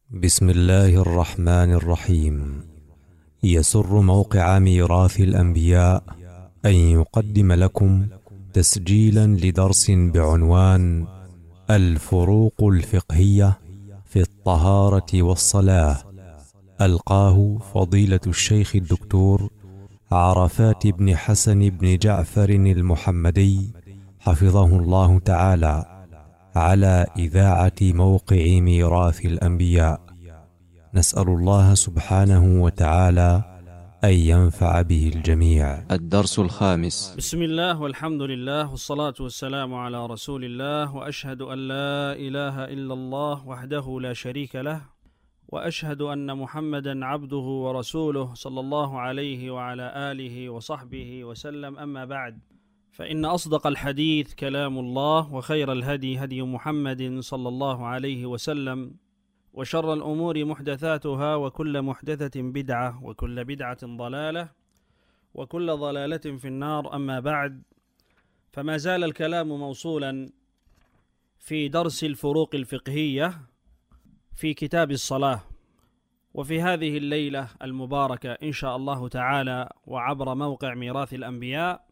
بسم الله الرحمن الرحيم. يسر موقع ميراث الأنبياء أن يقدم لكم تسجيلا لدرس بعنوان الفروق الفقهية في الطهارة والصلاة، ألقاه فضيلة الشيخ الدكتور عرفات بن حسن بن جعفر المحمدي حفظه الله تعالى، على إذاعة موقع ميراث الأنبياء. نسأل الله سبحانه وتعالى أن ينفع به الجميع. الدرس الخامس. بسم الله والحمد لله والصلاة والسلام على رسول الله، وأشهد أن لا إله إلا الله وحده لا شريك له، وأشهد أن محمدا عبده ورسوله صلى الله عليه وعلى آله وصحبه وسلم. أما بعد، فإن أصدق الحديث كلام الله، وخير الهدي هدي محمد صلى الله عليه وسلم، وشر الأمور محدثاتها، وكل محدثة بدعة، وكل بدعة ضلالة، وكل ضلالة في النار. أما بعد، فما زال الكلام موصولا في درس الفروق الفقهية في كتاب الصلاة. وفي هذه الليلة المباركة إن شاء الله تعالى، وعبر موقع ميراث الأنبياء،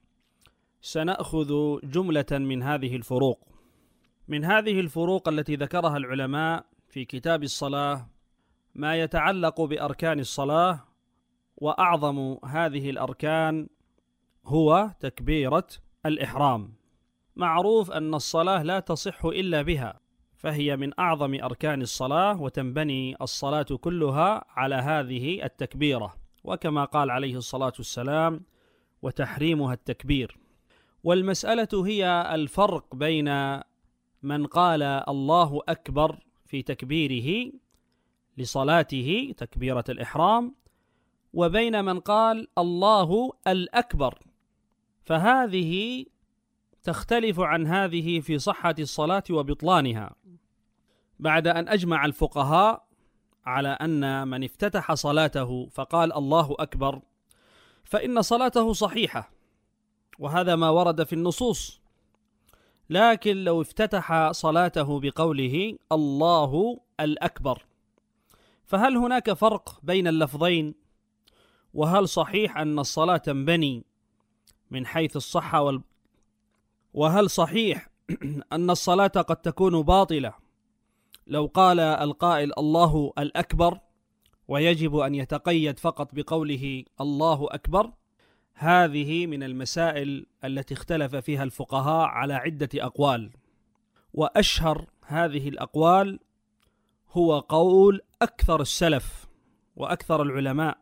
سنأخذ جملة من هذه الفروق. من هذه الفروق التي ذكرها العلماء في كتاب الصلاة ما يتعلق بأركان الصلاة، وأعظم هذه الأركان هو تكبيرة الإحرام. معروف أن الصلاة لا تصح إلا بها، فهي من أعظم أركان الصلاة، وتنبني الصلاة كلها على هذه التكبيرة، وكما قال عليه الصلاة والسلام: وتحريمها التكبير. والمسألة هي الفرق بين من قال الله أكبر في تكبيره لصلاته تكبيرة الإحرام، وبين من قال الله الأكبر، فهذه تختلف عن هذه في صحة الصلاة وبطلانها. بعد أن أجمع الفقهاء على أن من افتتح صلاته فقال الله أكبر فإن صلاته صحيحة، وهذا ما ورد في النصوص. لكن لو افتتح صلاته بقوله الله الأكبر، فهل هناك فرق بين اللفظين؟ وهل صحيح أن الصلاة تنبني من حيث الصحة وهل صحيح أن الصلاة قد تكون باطلة لو قال القائل الله الأكبر، ويجب أن يتقيد فقط بقوله الله أكبر؟ هذه من المسائل التي اختلف فيها الفقهاء على عدة أقوال، وأشهر هذه الأقوال هو قول أكثر السلف وأكثر العلماء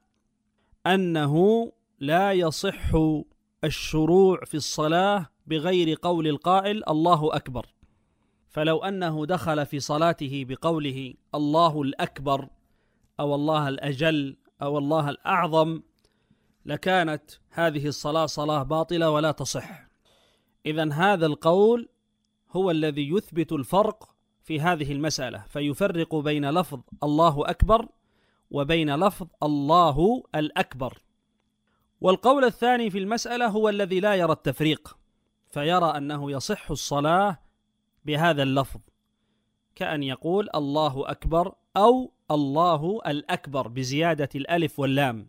أنه لا يصح الشروع في الصلاة بغير قول القائل الله أكبر. فلو أنه دخل في صلاته بقوله الله الأكبر أو الله الأجل أو الله الأعظم، لكانت هذه الصلاة صلاة باطلة ولا تصح. إذن هذا القول هو الذي يثبت الفرق في هذه المسألة، فيفرق بين لفظ الله أكبر وبين لفظ الله الأكبر. والقول الثاني في المسألة هو الذي لا يرى التفريق، فيرى أنه يصح الصلاة بهذا اللفظ، كأن يقول الله أكبر أو الله الأكبر بزيادة الألف واللام.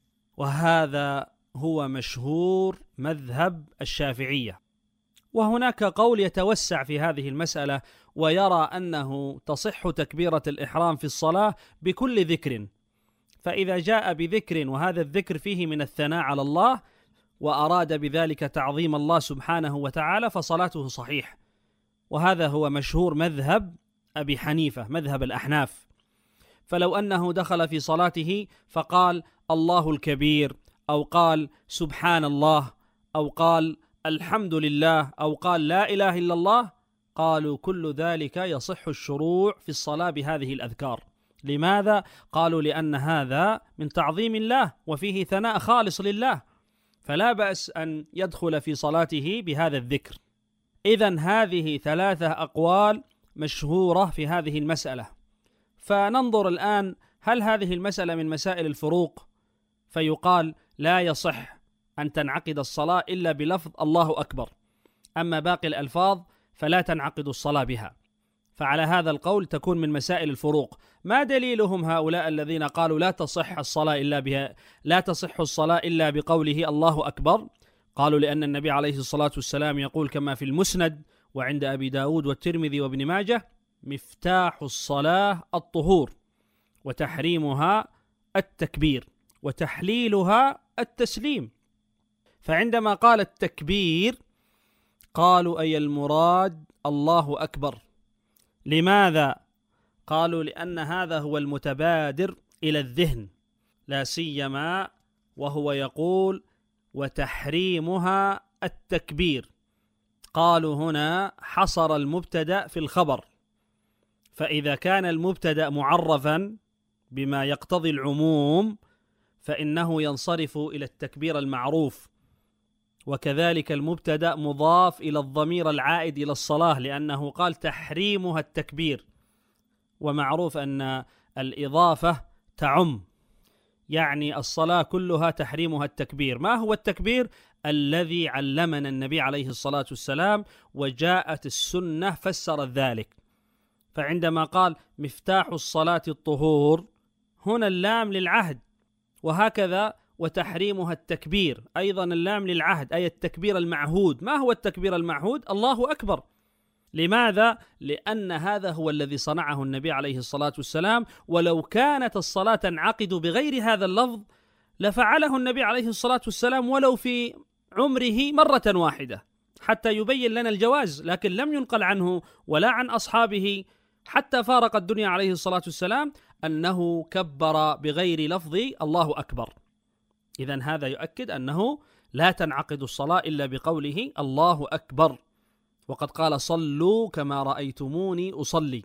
وهذا هو مشهور مذهب الشافعية. وهناك قول يتوسع في هذه المسألة، ويرى أنه تصح تكبيرة الإحرام في الصلاة بكل ذكر، فإذا جاء بذكر وهذا الذكر فيه من الثناء على الله، وأراد بذلك تعظيم الله سبحانه وتعالى، فصلاته صحيح. وهذا هو مشهور مذهب أبي حنيفة، مذهب الأحناف. فلو أنه دخل في صلاته فقال الله الكبير، أو قال سبحان الله، أو قال الحمد لله، أو قال لا إله إلا الله، قالوا كل ذلك يصح الشروع في الصلاة بهذه الأذكار. لماذا؟ قالوا لأن هذا من تعظيم الله وفيه ثناء خالص لله، فلا بأس أن يدخل في صلاته بهذا الذكر. إذن هذه ثلاثة أقوال مشهورة في هذه المسألة. فننظر الآن، هل هذه المسألة من مسائل الفروق؟ فيقال لا يصح أن تنعقد الصلاة إلا بلفظ الله أكبر، أما باقي الألفاظ فلا تنعقد الصلاة بها. فعلى هذا القول تكون من مسائل الفروق. ما دليلهم هؤلاء الذين قالوا لا تصح الصلاة إلا بقوله الله أكبر؟ قالوا لأن النبي عليه الصلاة والسلام يقول كما في المسند وعند أبي داود والترمذي وابن ماجه: مفتاح الصلاة الطهور، وتحريمها التكبير، وتحليلها التسليم. فعندما قال التكبير قالوا أي المراد الله أكبر. لماذا؟ قالوا لأن هذا هو المتبادر إلى الذهن، لا سيما وهو يقول وتحريمها التكبير. قالوا هنا حصر المبتدأ في الخبر، فإذا كان المبتدأ معرفا بما يقتضي العموم فإنه ينصرف إلى التكبير المعروف، وكذلك المبتدأ مضاف إلى الضمير العائد إلى الصلاة، لأنه قال تحريمها التكبير، ومعروف أن الإضافة تعم، يعني الصلاة كلها تحريمها التكبير. ما هو التكبير؟ الذي علمنا النبي عليه الصلاة والسلام، وجاءت السنة فسرت ذلك. فعندما قال مفتاح الصلاة الطهور، هنا اللام للعهد، وهكذا وتحريمها التكبير أيضا اللام للعهد، أي التكبير المعهود. ما هو التكبير المعهود؟ الله أكبر. لماذا؟ لأن هذا هو الذي صنعه النبي عليه الصلاة والسلام، ولو كانت الصلاة تنعقد بغير هذا اللفظ لفعله النبي عليه الصلاة والسلام ولو في عمره مرة واحدة حتى يبين لنا الجواز، لكن لم ينقل عنه ولا عن أصحابه حتى فارق الدنيا عليه الصلاة والسلام أنه كبر بغير لفظ الله أكبر. إذن هذا يؤكد أنه لا تنعقد الصلاة إلا بقوله الله أكبر، وقد قال صلوا كما رأيتموني أصلي.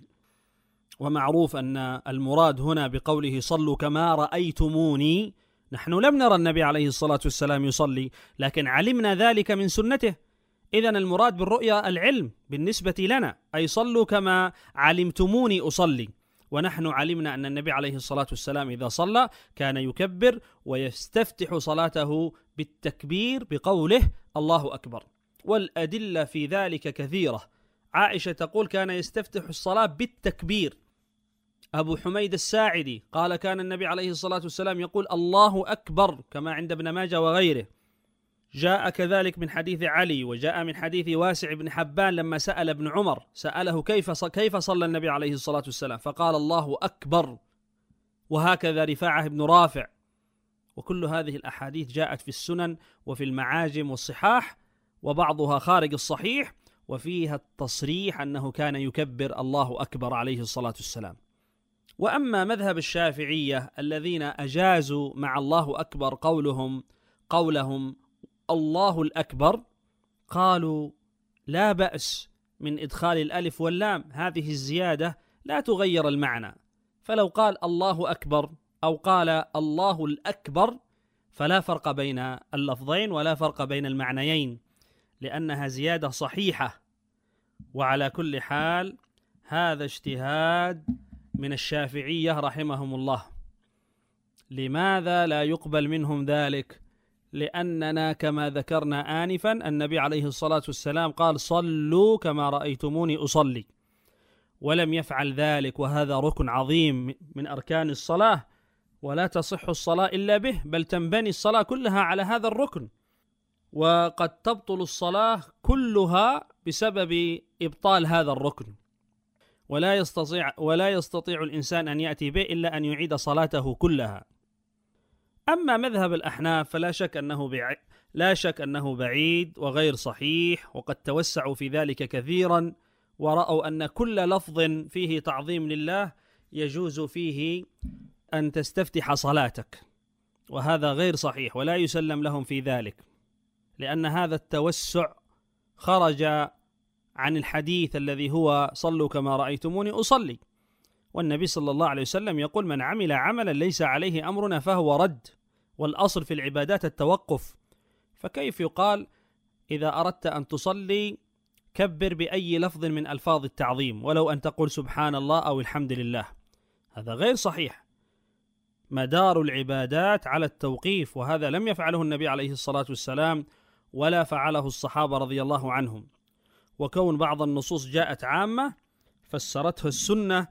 ومعروف أن المراد هنا بقوله صلوا كما رأيتموني، نحن لم نرى النبي عليه الصلاة والسلام يصلي، لكن علمنا ذلك من سنته. إذن المراد بالرؤيا العلم بالنسبة لنا، أي صلوا كما علمتموني أصلي. ونحن علمنا أن النبي عليه الصلاة والسلام إذا صلى كان يكبر ويستفتح صلاته بالتكبير بقوله الله أكبر، والأدلة في ذلك كثيرة. عائشة تقول كان يستفتح الصلاة بالتكبير. أبو حميد الساعدي قال كان النبي عليه الصلاة والسلام يقول الله أكبر كما عند ابن ماجه وغيره. جاء كذلك من حديث علي، وجاء من حديث واسع بن حبان لما سأل ابن عمر سأله كيف صلى النبي عليه الصلاة والسلام، فقال الله أكبر. وهكذا رفاعة بن رافع. وكل هذه الأحاديث جاءت في السنن وفي المعاجم والصحاح، وبعضها خارج الصحيح، وفيها التصريح أنه كان يكبر الله أكبر عليه الصلاة والسلام. وأما مذهب الشافعية الذين أجازوا مع الله أكبر قولهم الله الأكبر، قالوا لا بأس من إدخال الألف واللام، هذه الزيادة لا تغير المعنى، فلو قال الله أكبر أو قال الله الأكبر فلا فرق بين اللفظين ولا فرق بين المعنيين، لأنها زيادة صحيحة. وعلى كل حال هذا اجتهاد من الشافعية رحمهم الله. لماذا لا يقبل منهم ذلك؟ لأننا كما ذكرنا آنفا النبي عليه الصلاة والسلام قال صلوا كما رأيتموني أصلي، ولم يفعل ذلك، وهذا ركن عظيم من أركان الصلاة، ولا تصح الصلاة إلا به، بل تنبني الصلاة كلها على هذا الركن، وقد تبطل الصلاة كلها بسبب إبطال هذا الركن، ولا يستطيع الإنسان أن يأتي به إلا أن يعيد صلاته كلها. أما مذهب الأحناف فلا شك أنه بعيد وغير صحيح، وقد توسعوا في ذلك كثيرا، ورأوا أن كل لفظ فيه تعظيم لله يجوز فيه أن تستفتح صلاتك، وهذا غير صحيح ولا يسلم لهم في ذلك، لأن هذا التوسع خرج عن الحديث الذي هو صلوا كما رأيتموني أصلي، والنبي صلى الله عليه وسلم يقول من عمل عملا ليس عليه أمرنا فهو رد، والأصل في العبادات التوقف، فكيف يقال إذا أردت أن تصلي كبر بأي لفظ من ألفاظ التعظيم ولو أن تقول سبحان الله أو الحمد لله؟ هذا غير صحيح. مدار العبادات على التوقيف، وهذا لم يفعله النبي عليه الصلاة والسلام ولا فعله الصحابة رضي الله عنهم. وكون بعض النصوص جاءت عامة فسرته السنة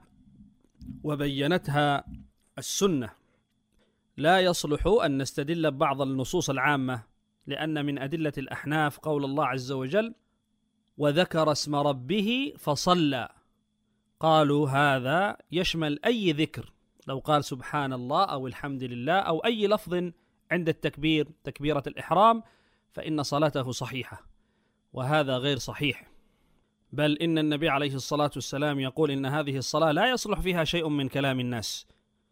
وبينتها السنة. لا يصلح أن نستدل ببعض النصوص العامة، لأن من أدلة الأحناف قول الله عز وجل: وذكر اسم ربه فصلى. قالوا هذا يشمل أي ذكر، لو قال سبحان الله أو الحمد لله أو أي لفظ عند التكبير، تكبيرة الإحرام، فإن صلاته صحيحة، وهذا غير صحيح. بل إن النبي عليه الصلاة والسلام يقول إن هذه الصلاة لا يصلح فيها شيء من كلام الناس،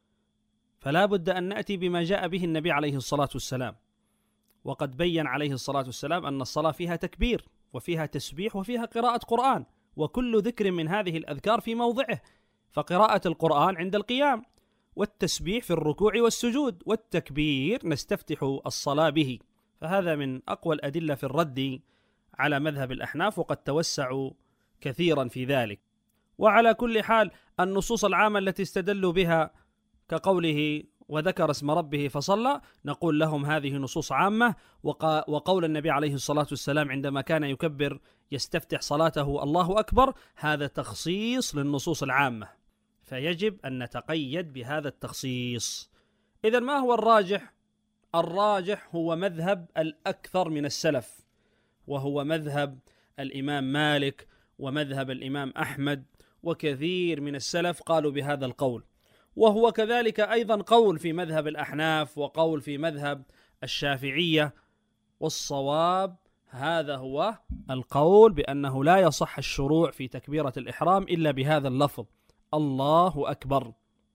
فلا بد أن نأتي بما جاء به النبي عليه الصلاة والسلام. وقد بين عليه الصلاة والسلام أن الصلاة فيها تكبير وفيها تسبيح وفيها قراءة قرآن، وكل ذكر من هذه الأذكار في موضعه. فقراءة القرآن عند القيام، والتسبيح في الركوع والسجود، والتكبير نستفتح الصلاة به. فهذا من أقوى الأدلة في الرد على مذهب الأحناف، وقد توسعوا كثيرا في ذلك. وعلى كل حال النصوص العامة التي استدلوا بها كقوله وذكر اسم ربه فصلى، نقول لهم هذه نصوص عامة. وقول النبي عليه الصلاة والسلام عندما كان يكبر يستفتح صلاته الله أكبر، هذا تخصيص للنصوص العامة، فيجب أن نتقيد بهذا التخصيص. إذن ما هو الراجح؟ الراجح هو مذهب الأكثر من السلف، وهو مذهب الإمام مالك ومذهب الإمام أحمد، وكثير من السلف قالوا بهذا القول. وهو كذلك أيضا قول في مذهب الأحناف وقول في مذهب الشافعية. والصواب هذا هو القول بأنه لا يصح الشروع في تكبيرة الإحرام إلا بهذا اللفظ: الله أكبر.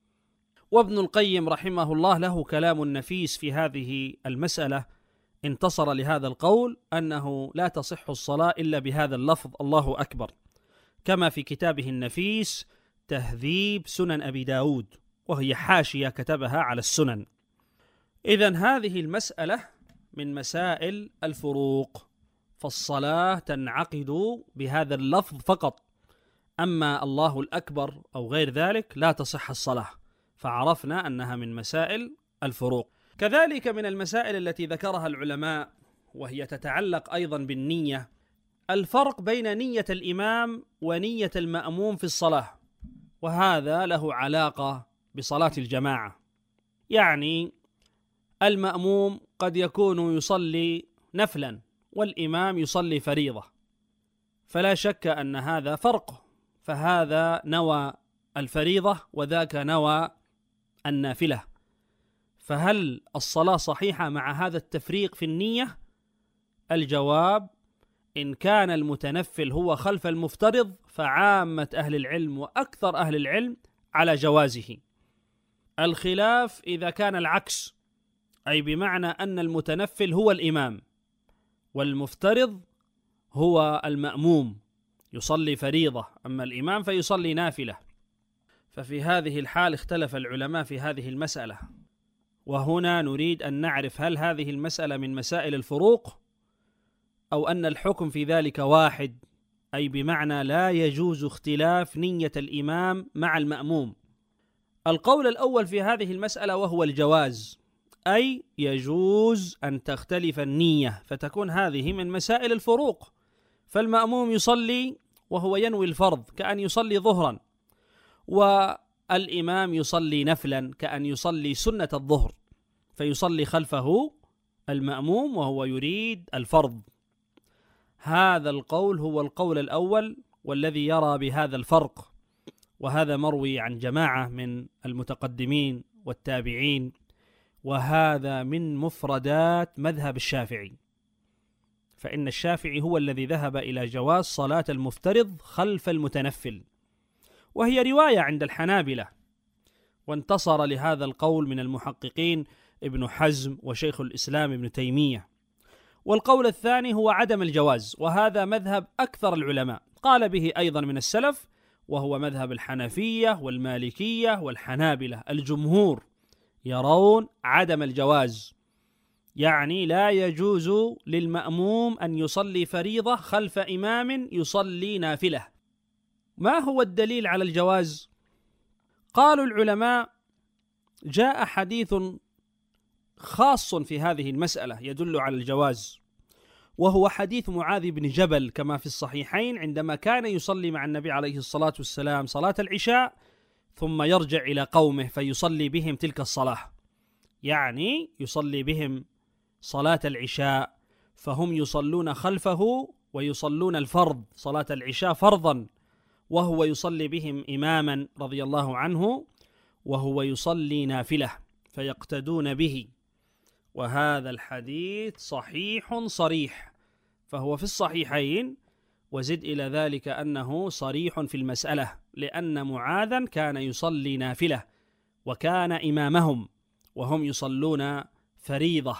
وابن القيم رحمه الله له كلام نفيس في هذه المسألة، انتصر لهذا القول أنه لا تصح الصلاة إلا بهذا اللفظ الله أكبر، كما في كتابه النفيس تهذيب سنن أبي داود، وهي حاشية كتبها على السنن. إذن هذه المسألة من مسائل الفروق، فالصلاة تنعقد بهذا اللفظ فقط، أما الله الأكبر أو غير ذلك لا تصح الصلاة، فعرفنا أنها من مسائل الفروق. كذلك من المسائل التي ذكرها العلماء وهي تتعلق أيضا بالنية، الفرق بين نية الإمام ونية المأموم في الصلاة، وهذا له علاقة بصلاة الجماعة. يعني المأموم قد يكون يصلي نفلا والإمام يصلي فريضة، فلا شك أن هذا فرق، فهذا نوى الفريضة وذاك نوى النافلة، فهل الصلاة صحيحة مع هذا التفريق في النية؟ الجواب: إن كان المتنفل هو خلف المفترض فعامة أهل العلم وأكثر أهل العلم على جوازه. الخلاف إذا كان العكس، أي بمعنى أن المتنفل هو الإمام والمفترض هو المأموم يصلي فريضة، أما الإمام فيصلي نافلة. ففي هذه الحال اختلف العلماء في هذه المسألة، وهنا نريد أن نعرف هل هذه المسألة من مسائل الفروق أو أن الحكم في ذلك واحد، أي بمعنى لا يجوز اختلاف نية الإمام مع المأموم. القول الأول في هذه المسألة وهو الجواز، أي يجوز أن تختلف النية، فتكون هذه من مسائل الفروق. فالمأموم يصلي وهو ينوي الفرض كأن يصلي ظهرا، والإمام يصلي نفلا كأن يصلي سنة الظهر، فيصلي خلفه المأموم وهو يريد الفرض. هذا القول هو القول الأول والذي يرى بهذا الفرق، وهذا مروي عن جماعة من المتقدمين والتابعين، وهذا من مفردات مذهب الشافعي، فإن الشافعي هو الذي ذهب إلى جواز صلاة المفترض خلف المتنفل، وهي رواية عند الحنابلة، وانتصر لهذا القول من المحققين ابن حزم وشيخ الإسلام ابن تيمية. والقول الثاني هو عدم الجواز، وهذا مذهب أكثر العلماء، قال به أيضا من السلف، وهو مذهب الحنفية والمالكية والحنابلة. الجمهور يرون عدم الجواز، يعني لا يجوز للمأموم أن يصلي فريضة خلف إمام يصلي نافلة. ما هو الدليل على الجواز؟ قالوا العلماء: جاء حديث خاص في هذه المسألة يدل على الجواز، وهو حديث معاذ بن جبل كما في الصحيحين، عندما كان يصلي مع النبي عليه الصلاة والسلام صلاة العشاء ثم يرجع إلى قومه فيصلي بهم تلك الصلاة، يعني يصلي بهم صلاة العشاء، فهم يصلون خلفه ويصلون الفرض، صلاة العشاء فرضا، وهو يصلي بهم إماما رضي الله عنه، وهو يصلي نافلة فيقتدون به. وهذا الحديث صحيح صريح، فهو في الصحيحين، وزد إلى ذلك أنه صريح في المسألة، لأن معاذا كان يصلي نافلة وكان إمامهم وهم يصلون فريضة.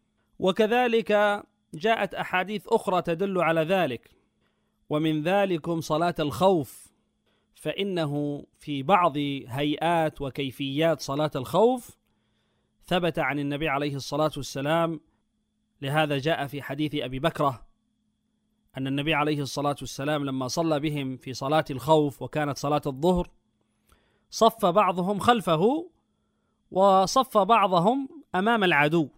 وكذلك جاءت أحاديث أخرى تدل على ذلك، ومن ذلكم صلاة الخوف، فإنه في بعض هيئات وكيفيات صلاة الخوف ثبت عن النبي عليه الصلاة والسلام. لهذا جاء في حديث أبي بكرة أن النبي عليه الصلاة والسلام لما صلى بهم في صلاة الخوف وكانت صلاة الظهر، صف بعضهم خلفه وصف بعضهم أمام العدو،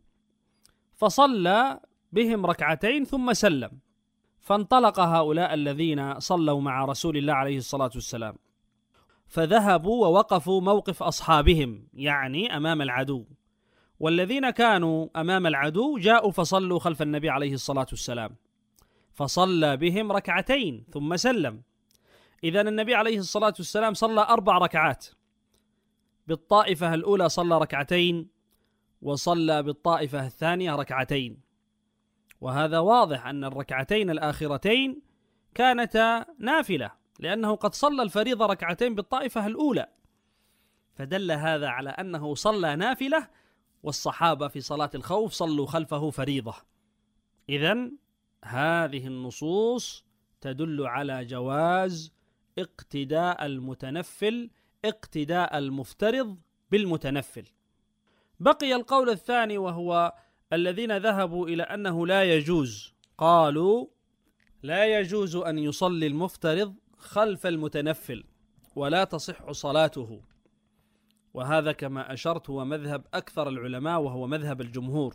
فصلى بهم ركعتين ثم سلم، فانطلق هؤلاء الذين صلوا مع رسول الله عليه الصلاة والسلام فذهبوا ووقفوا موقف أصحابهم، يعني أمام العدو، والذين كانوا أمام العدو جاءوا فصلوا خلف النبي عليه الصلاة والسلام، فصلى بهم ركعتين ثم سلم. إذن النبي عليه الصلاة والسلام صلى 4 ركعات، بالطائفة الأولى صلى ركعتين، وصلى بالطائفة الثانية ركعتين، وهذا واضح أن الركعتين الآخرتين كانتا نافلة، لأنه قد صلى الفريضة ركعتين بالطائفة الأولى، فدل هذا على أنه صلى نافلة، والصحابة في صلاة الخوف صلوا خلفه فريضة. إذن هذه النصوص تدل على جواز اقتداء المتنفل، اقتداء المفترض بالمتنفل. بقي القول الثاني، وهو الذين ذهبوا إلى أنه لا يجوز، قالوا لا يجوز أن يصلي المفترض خلف المتنفل ولا تصح صلاته، وهذا كما أشرت هو مذهب أكثر العلماء وهو مذهب الجمهور.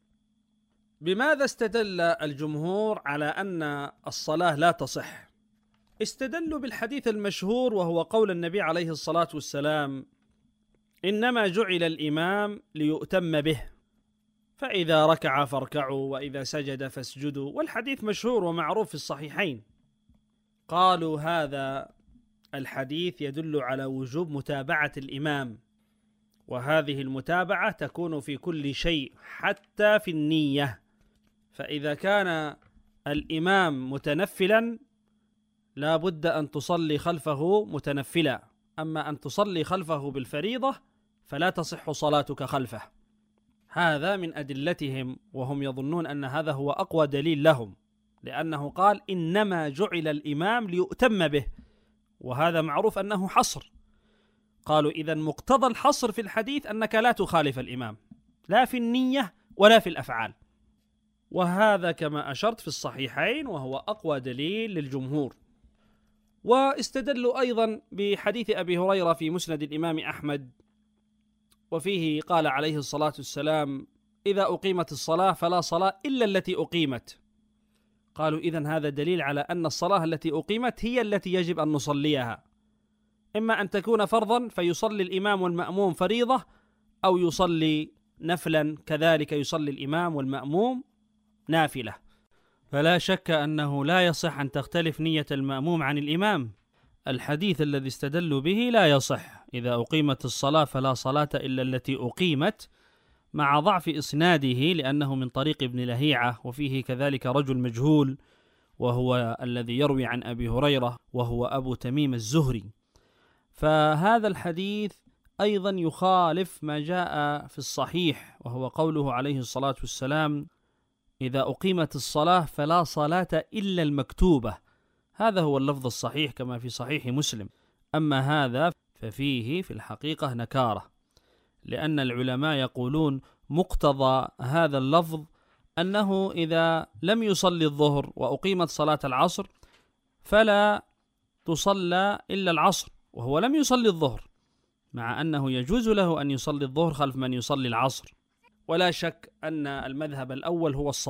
بماذا استدل الجمهور على أن الصلاة لا تصح؟ استدلوا بالحديث المشهور، وهو قول النبي عليه الصلاة والسلام: إنما جعل الإمام ليؤتم به، فإذا ركع فاركعوا وإذا سجد فاسجدوا، والحديث مشهور ومعروف في الصحيحين. قالوا هذا الحديث يدل على وجوب متابعة الإمام، وهذه المتابعة تكون في كل شيء حتى في النية، فإذا كان الإمام متنفلا لا بد أن تصلي خلفه متنفلا، أما أن تصلي خلفه بالفريضة فلا تصح صلاتك خلفه. هذا من أدلتهم، وهم يظنون أن هذا هو أقوى دليل لهم، لأنه قال إنما جعل الإمام ليؤتم به، وهذا معروف أنه حصر. قالوا إذن مقتضى الحصر في الحديث أنك لا تخالف الإمام، لا في النية ولا في الأفعال، وهذا كما أشرت في الصحيحين وهو أقوى دليل للجمهور. واستدلوا أيضا بحديث أبي هريرة في مسند الإمام أحمد، وفيه قال عليه الصلاة والسلام: إذا أقيمت الصلاة فلا صلاة إلا التي أقيمت. قالوا إذن هذا دليل على أن الصلاة التي أقيمت هي التي يجب أن نصليها، إما أن تكون فرضا فيصلي الإمام والمأموم فريضة، أو يصلي نفلا كذلك يصلي الإمام والمأموم نافلة. فلا شك أنه لا يصح أن تختلف نية المأموم عن الإمام. الحديث الذي استدلوا به لا يصح: إذا أقيمت الصلاة فلا صلاة إلا التي أقيمت، مع ضعف إسناده لأنه من طريق ابن لهيعة، وفيه كذلك رجل مجهول وهو الذي يروي عن أبي هريرة وهو أبو تميم الزهري. فهذا الحديث أيضا يخالف ما جاء في الصحيح، وهو قوله عليه الصلاة والسلام: إذا أقيمت الصلاة فلا صلاة إلا المكتوبة. هذا هو اللفظ الصحيح كما في صحيح مسلم. أما هذا ففيه في الحقيقة نكارة، لأن العلماء يقولون مقتضى هذا اللفظ أنه إذا لم يصلي الظهر وأقيمت صلاة العصر فلا تصلى إلا العصر، وهو لم يصلي الظهر، مع أنه يجوز له أن يصلي الظهر خلف من يصلي العصر. ولا شك أن المذهب الأول هو الصواب،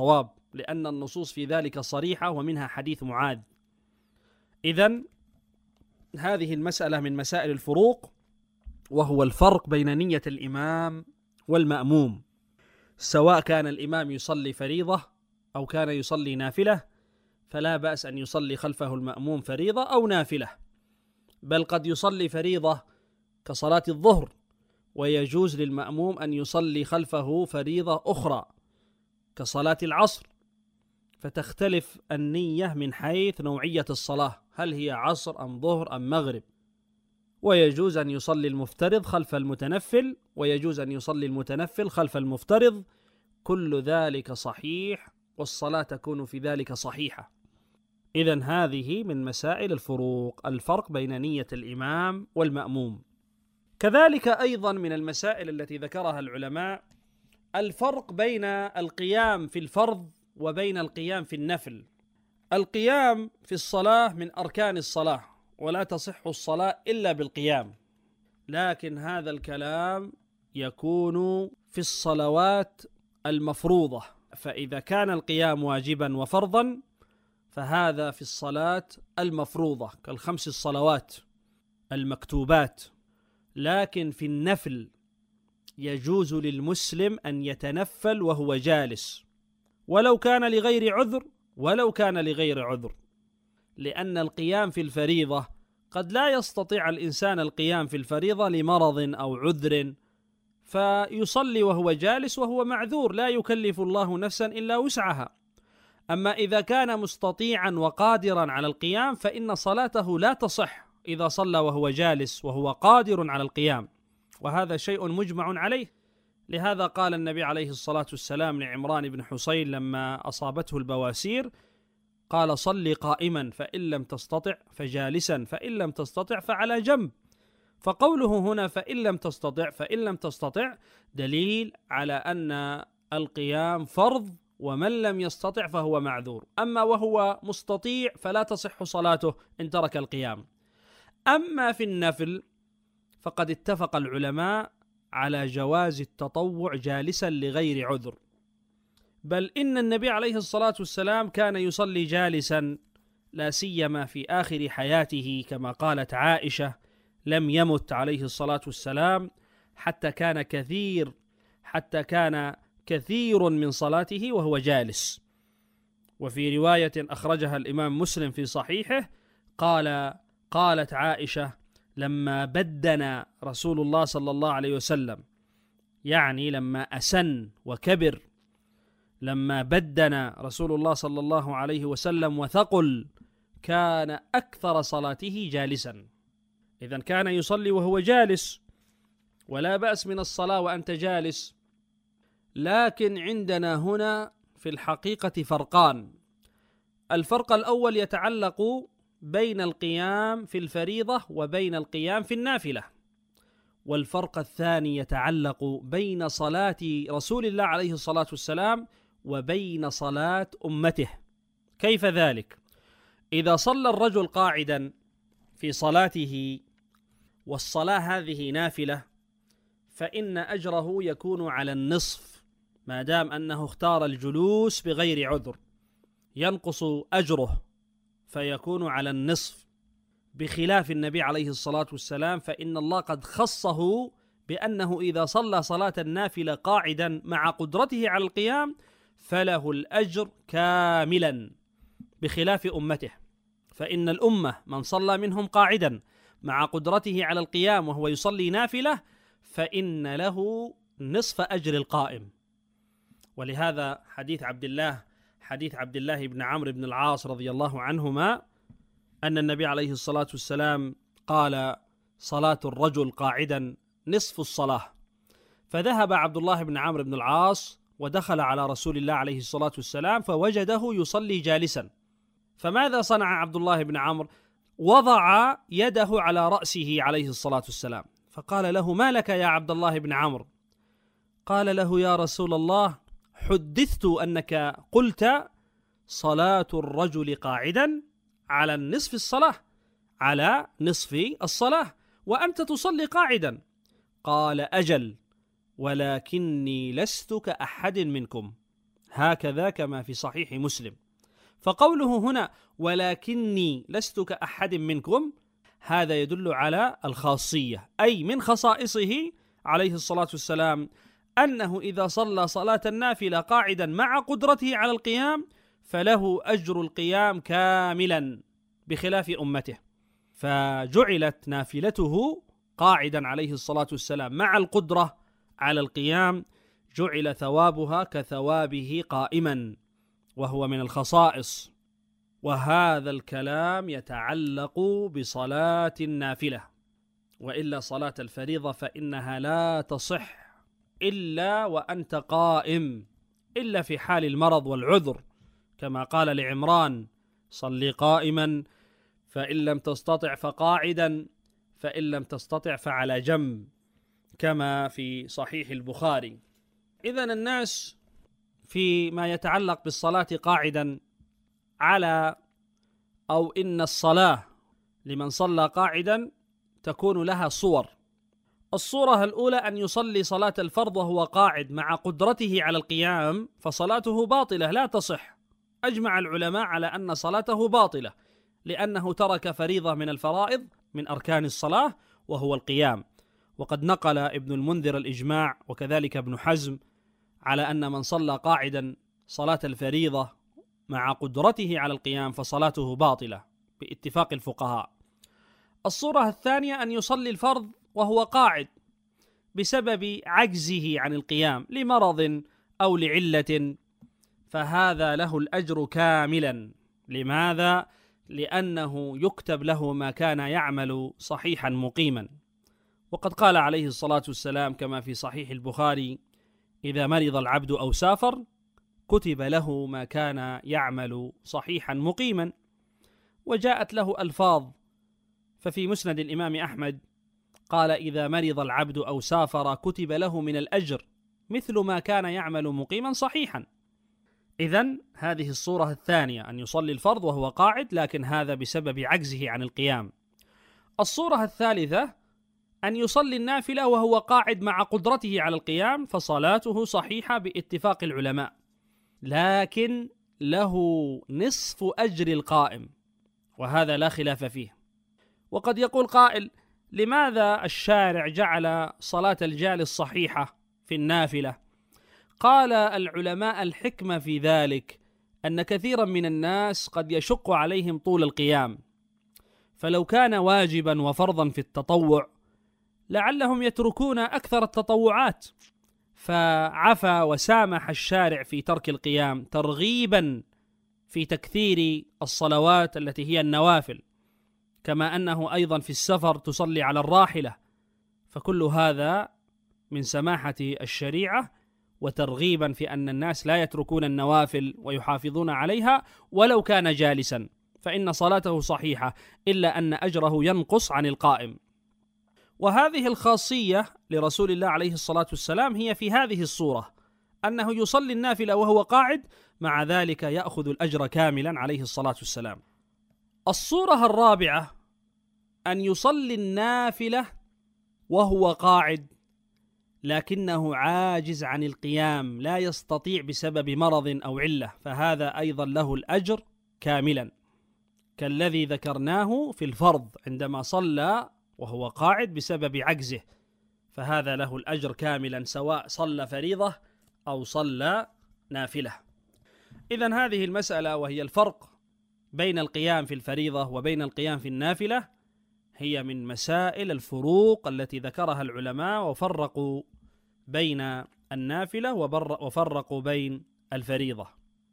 لأن النصوص في ذلك صريحة، ومنها حديث معاذ. إذن هذه المسألة من مسائل الفروق، وهو الفرق بين نية الإمام والمأموم، سواء كان الإمام يصلي فريضة أو كان يصلي نافلة، فلا بأس أن يصلي خلفه المأموم فريضة أو نافلة، بل قد يصلي فريضة كصلاة الظهر، ويجوز للمأموم أن يصلي خلفه فريضة أخرى كصلاة العصر، فتختلف النية من حيث نوعية الصلاة، هل هي عصر أم ظهر أم مغرب. ويجوز أن يصلي المفترض خلف المتنفل، ويجوز أن يصلي المتنفل خلف المفترض، كل ذلك صحيح، والصلاة تكون في ذلك صحيحة. إذن هذه من مسائل الفروق، الفرق بين نية الإمام والمأموم. كذلك أيضا من المسائل التي ذكرها العلماء الفرق بين القيام في الفرض وبين القيام في النفل. القيام في الصلاة من أركان الصلاة، ولا تصح الصلاة إلا بالقيام، لكن هذا الكلام يكون في الصلوات المفروضة، فإذا كان القيام واجبا وفرضا فهذا في الصلاة المفروضة كالخمس الصلوات المكتوبات. لكن في النفل يجوز للمسلم أن يتنفل وهو جالس، ولو كان لغير عذر، لأن القيام في الفريضة قد لا يستطيع الإنسان القيام في الفريضة لمرض أو عذر، فيصلي وهو جالس وهو معذور، لا يكلف الله نفسا إلا وسعها. أما إذا كان مستطيعا وقادرا على القيام فإن صلاته لا تصح إذا صلى وهو جالس وهو قادر على القيام، وهذا شيء مجمع عليه. لهذا قال النبي عليه الصلاة والسلام لعمران بن حصين لما أصابته البواسير، قال: صل قائما فإن لم تستطع فجالسا فإن لم تستطع فعلى جنب. فقوله هنا فإن لم تستطع دليل على أن القيام فرض، ومن لم يستطع فهو معذور. أما وهو مستطيع فلا تصح صلاته إن ترك القيام. أما في النفل فقد اتفق العلماء على جواز التطوع جالسا لغير عذر، بل إن النبي عليه الصلاة والسلام كان يصلي جالسا، لا سيما في آخر حياته، كما قالت عائشة: لم يمت عليه الصلاة والسلام حتى كان كثير من صلاته وهو جالس. وفي رواية أخرجها الإمام مسلم في صحيحه قالت عائشة: لما بدنا رسول الله صلى الله عليه وسلم، يعني لما أسن وكبر، لما بدنا رسول الله صلى الله عليه وسلم وثقل، كان أكثر صلاته جالسا. إذن كان يصلي وهو جالس، ولا بأس من الصلاة وأنت جالس. لكن عندنا هنا في الحقيقة فرقان. الفرق الأول يتعلق بين القيام في الفريضة وبين القيام في النافلة، والفرق الثاني يتعلق بين صلاة رسول الله عليه الصلاة والسلام وبين صلاة أمته. كيف ذلك؟ إذا صلى الرجل قاعدا في صلاته والصلاة هذه نافلة، فإن أجره يكون على النصف، ما دام أنه اختار الجلوس بغير عذر، ينقص أجره فيكون على النصف، بخلاف النبي عليه الصلاة والسلام، فإن الله قد خصه بأنه إذا صلى صلاة النافلة قاعدا مع قدرته على القيام فله الأجر كاملا، بخلاف أمته، فإن الأمة من صلى منهم قاعدا مع قدرته على القيام وهو يصلي نافلة فإن له نصف أجر القائم. ولهذا حديث عبد الله بن عمرو بن العاص رضي الله عنهما أن النبي عليه الصلاة والسلام قال: صلاة الرجل قاعدا نصف الصلاة. فذهب عبد الله بن عمرو بن العاص ودخل على رسول الله عليه الصلاة والسلام فوجده يصلي جالسا. فماذا صنع عبد الله بن عمرو؟ وضع يده على رأسه عليه الصلاة والسلام، فقال له: ما لك يا عبد الله بن عمرو؟ قال له: يا رسول الله، حدثت أنك قلت صلاة الرجل قاعدا على نصف الصلاة وأنت تصلي قاعدا. قال: أجل، ولكني لست كأحد منكم، هكذا كما في صحيح مسلم. فقوله هنا ولكني لست كأحد منكم، هذا يدل على الخاصية، أي من خصائصه عليه الصلاة والسلام أنه إذا صلى صلاة النافلة قاعدا مع قدرته على القيام فله أجر القيام كاملا بخلاف أمته، فجعلت نافلته قاعدا عليه الصلاة والسلام مع القدرة على القيام، جعل ثوابها كثوابه قائما، وهو من الخصائص. وهذا الكلام يتعلق بصلاة النافلة، وإلا صلاة الفريضة فإنها لا تصح إلا وأنت قائم، إلا في حال المرض والعذر، كما قال لعمران صل قائما فإن لم تستطع فقاعدا فإن لم تستطع فعلى جنب، كما في صحيح البخاري. إذن الناس فيما يتعلق بالصلاة قاعدا على أو إن الصلاة لمن صلى قاعدا تكون لها صور. الصورة الأولى أن يصلي صلاة الفرض وهو قاعد مع قدرته على القيام، فصلاته باطلة لا تصح. أجمع العلماء على أن صلاته باطلة لأنه ترك فريضة من الفرائض من أركان الصلاة وهو القيام. وقد نقل ابن المنذر الإجماع وكذلك ابن حزم على أن من صلى قاعدا صلاة الفريضة مع قدرته على القيام فصلاته باطلة باتفاق الفقهاء. الصورة الثانية أن يصلي الفرض وهو قاعد بسبب عجزه عن القيام لمرض أو لعلة، فهذا له الأجر كاملا. لماذا؟ لأنه يكتب له ما كان يعمل صحيحا مقيما. وقد قال عليه الصلاة والسلام كما في صحيح البخاري إذا مرض العبد أو سافر كتب له ما كان يعمل صحيحا مقيما. وجاءت له ألفاظ، ففي مسند الإمام أحمد قال إذا مرض العبد أو سافر كتب له من الأجر مثل ما كان يعمل مقيما صحيحا. إذن هذه الصورة الثانية أن يصلي الفرض وهو قاعد، لكن هذا بسبب عجزه عن القيام. الصورة الثالثة أن يصلي النافلة وهو قاعد مع قدرته على القيام، فصلاته صحيحة باتفاق العلماء، لكن له نصف أجر القائم، وهذا لا خلاف فيه. وقد يقول قائل لماذا الشارع جعل صلاة الجالس صحيحة في النافلة؟ قال العلماء الحكمة في ذلك أن كثيرا من الناس قد يشق عليهم طول القيام، فلو كان واجبا وفرضا في التطوع لعلهم يتركون أكثر التطوعات، فعفى وسامح الشارع في ترك القيام ترغيبا في تكثير الصلوات التي هي النوافل، كما أنه أيضا في السفر تصلي على الراحلة، فكل هذا من سماحة الشريعة وترغيبا في أن الناس لا يتركون النوافل ويحافظون عليها ولو كان جالسا، فإن صلاته صحيحة إلا أن أجره ينقص عن القائم. وهذه الخاصية لرسول الله عليه الصلاة والسلام هي في هذه الصورة، أنه يصلي النافلة وهو قاعد، مع ذلك يأخذ الأجر كاملا عليه الصلاة والسلام. الصورة الرابعة أن يصلي النافلة وهو قاعد لكنه عاجز عن القيام، لا يستطيع بسبب مرض أو علة، فهذا أيضا له الأجر كاملا، كالذي ذكرناه في الفرض عندما صلى وهو قاعد بسبب عجزه، فهذا له الأجر كاملا سواء صلى فريضة أو صلى نافلة. إذن هذه المسألة وهي الفرق بين القيام في الفريضة وبين القيام في النافلة هي من مسائل الفروق التي ذكرها العلماء، وفرقوا بين النافلة وفرقوا بين الفريضة.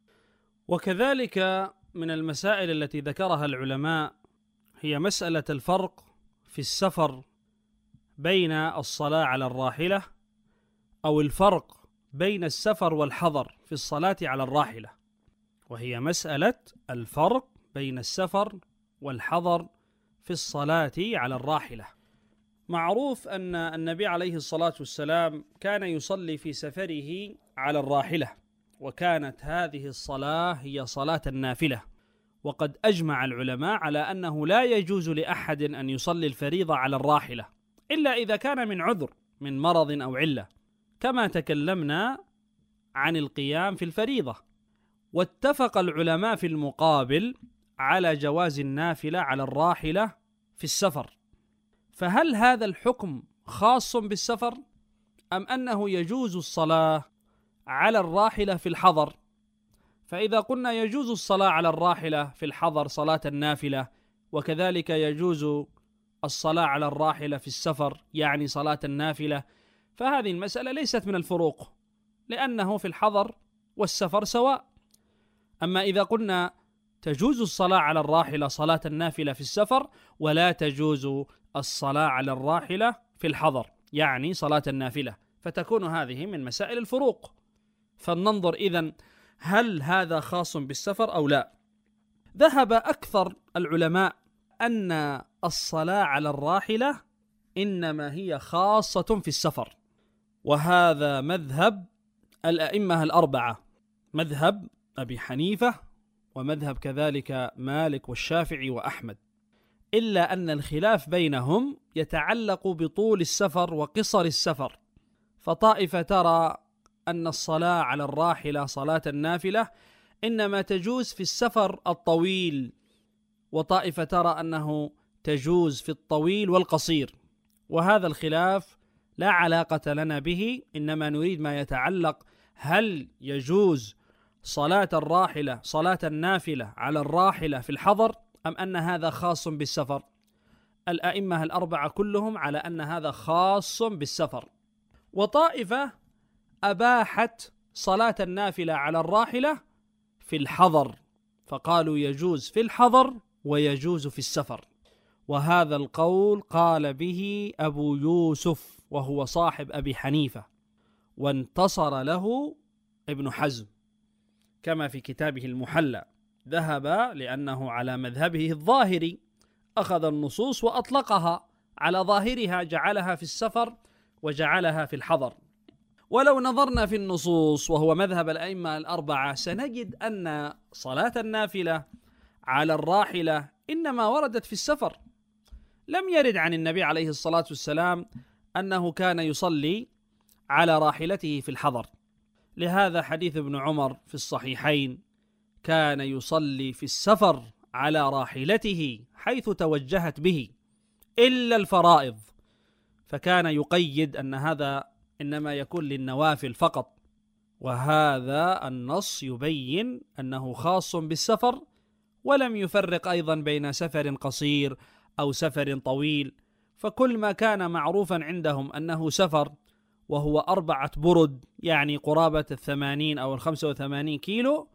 وكذلك من المسائل التي ذكرها العلماء هي مسألة الفرق في السفر بين الصلاة على الراحلة، أو الفرق بين السفر والحضر في الصلاة على الراحلة، وهي مسألة الفرق بين السفر والحضر في الصلاة على الراحلة. معروف أن النبي عليه الصلاة والسلام كان يصلي في سفره على الراحلة، وكانت هذه الصلاة هي صلاة النافلة. وقد أجمع العلماء على أنه لا يجوز لأحد أن يصلي الفريضة على الراحلة إلا إذا كان من عذر من مرض أو علة، كما تكلمنا عن القيام في الفريضة. واتفق العلماء في المقابل على جواز النافلة على الراحلة في السفر. فهل هذا الحكم خاص بالسفر أم أنه يجوز الصلاة على الراحلة في الحضر؟ فإذا قلنا يجوز الصلاة على الراحلة في الحضر صلاة النافلة، وكذلك يجوز الصلاة على الراحلة في السفر يعني صلاة النافلة، فهذه المسألة ليست من الفروق، لأنه في الحضر والسفر سواء. أما إذا قلنا تجوز الصلاة على الراحلة صلاة النافلة في السفر ولا تجوز الصلاة على الراحلة في الحضر يعني صلاة النافلة، فتكون هذه من مسائل الفروق. فلننظر إذن هل هذا خاص بالسفر أو لا. ذهب أكثر العلماء أن الصلاة على الراحلة إنما هي خاصة في السفر، وهذا مذهب الأئمة الأربعة، مذهب أبي حنيفة ومذهب كذلك مالك والشافعي وأحمد، إلا أن الخلاف بينهم يتعلق بطول السفر وقصر السفر. فطائفة ترى أن الصلاة على الراحلة صلاة النافلة إنما تجوز في السفر الطويل، وطائفة ترى أنه تجوز في الطويل والقصير. وهذا الخلاف لا علاقة لنا به، إنما نريد ما يتعلق هل يجوز صلاة الراحلة صلاة النافلة على الراحلة في الحضر أم أن هذا خاص بالسفر. الأئمة الأربعة كلهم على أن هذا خاص بالسفر. وطائفة أباحت صلاة النافلة على الراحلة في الحضر، فقالوا يجوز في الحضر ويجوز في السفر. وهذا القول قال به أبو يوسف وهو صاحب أبي حنيفة، وانتصر له ابن حزم كما في كتابه المحلى. ذهب لأنه على مذهبه الظاهري، أخذ النصوص وأطلقها على ظاهرها، جعلها في السفر وجعلها في الحضر. ولو نظرنا في النصوص وهو مذهب الأئمة الأربعة سنجد أن صلاة النافلة على الراحلة إنما وردت في السفر. لم يرد عن النبي عليه الصلاة والسلام أنه كان يصلي على راحلته في الحضر. لهذا حديث ابن عمر في الصحيحين كان يصلي في السفر على راحلته حيث توجهت به إلا الفرائض، فكان يقيد أن هذا إنما يكون للنوافل فقط. وهذا النص يبين أنه خاص بالسفر، ولم يفرق أيضا بين سفر قصير أو سفر طويل، فكل ما كان معروفا عندهم أنه سفر وهو 4 برد يعني قرابة 80 أو 85 كيلو،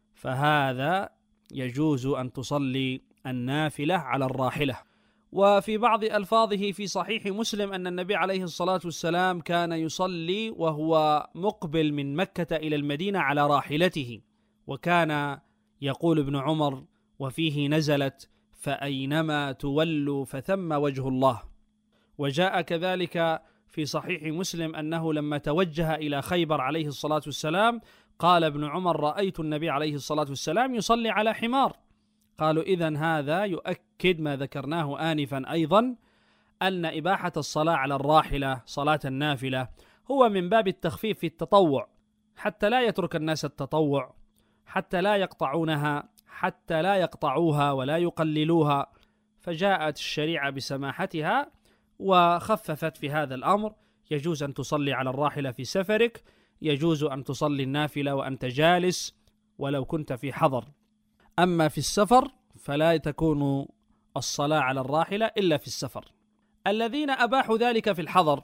فهذا يجوز أن تصلي النافلة على الراحلة. وفي بعض ألفاظه في صحيح مسلم أن النبي عليه الصلاة والسلام كان يصلي وهو مقبل من مكة إلى المدينة على راحلته، وكان يقول ابن عمر وفيه نزلت فأينما تولوا فثم وجه الله. وجاء كذلك في صحيح مسلم أنه لما توجه إلى خيبر عليه الصلاة والسلام قال ابن عمر رأيت النبي عليه الصلاة والسلام يصلي على حمار. قالوا إذن هذا يؤكد ما ذكرناه آنفا أيضا، أن إباحة الصلاة على الراحلة صلاة النافلة هو من باب التخفيف في التطوع، حتى لا يترك الناس التطوع، حتى لا يقطعونها، حتى لا يقطعوها ولا يقللوها. فجاءت الشريعة بسماحتها وخففت في هذا الأمر. يجوز أن تصلي على الراحلة في سفرك، يجوز أن تصلي النافلة وأنت جالس ولو كنت في حضر. أما في السفر فلا تكون الصلاة على الراحلة إلا في السفر. الذين أباحوا ذلك في الحضر،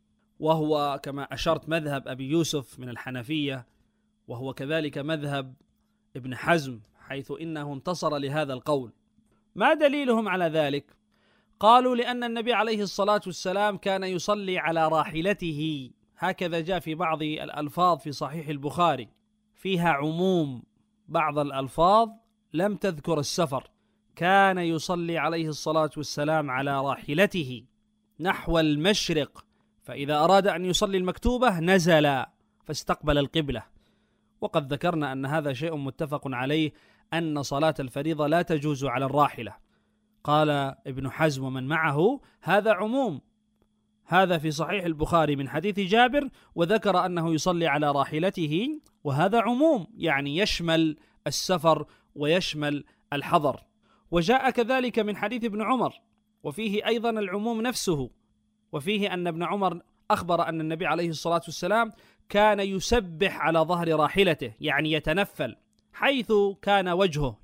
وهو كما أشرت مذهب أبي يوسف من الحنفية، وهو كذلك مذهب ابن حزم حيث إنه انتصر لهذا القول. ما دليلهم على ذلك؟ قالوا لأن النبي عليه الصلاة والسلام كان يصلي على راحلته، هكذا جاء في بعض الألفاظ في صحيح البخاري فيها عموم، بعض الألفاظ لم تذكر السفر. كان يصلي عليه الصلاة والسلام على راحلته نحو المشرق، فإذا أراد أن يصلي المكتوبة نزل فاستقبل القبلة. وقد ذكرنا أن هذا شيء متفق عليه، أن صلاة الفريضة لا تجوز على الراحلة. قال ابن حزم ومن معه هذا عموم، هذا في صحيح البخاري من حديث جابر، وذكر أنه يصلي على راحلته، وهذا عموم يعني يشمل السفر ويشمل الحضر. وجاء كذلك من حديث ابن عمر، وفيه أيضا العموم نفسه، وفيه أن ابن عمر أخبر أن النبي عليه الصلاة والسلام كان يسبح على ظهر راحلته، يعني يتنفل، حيث كان وجهه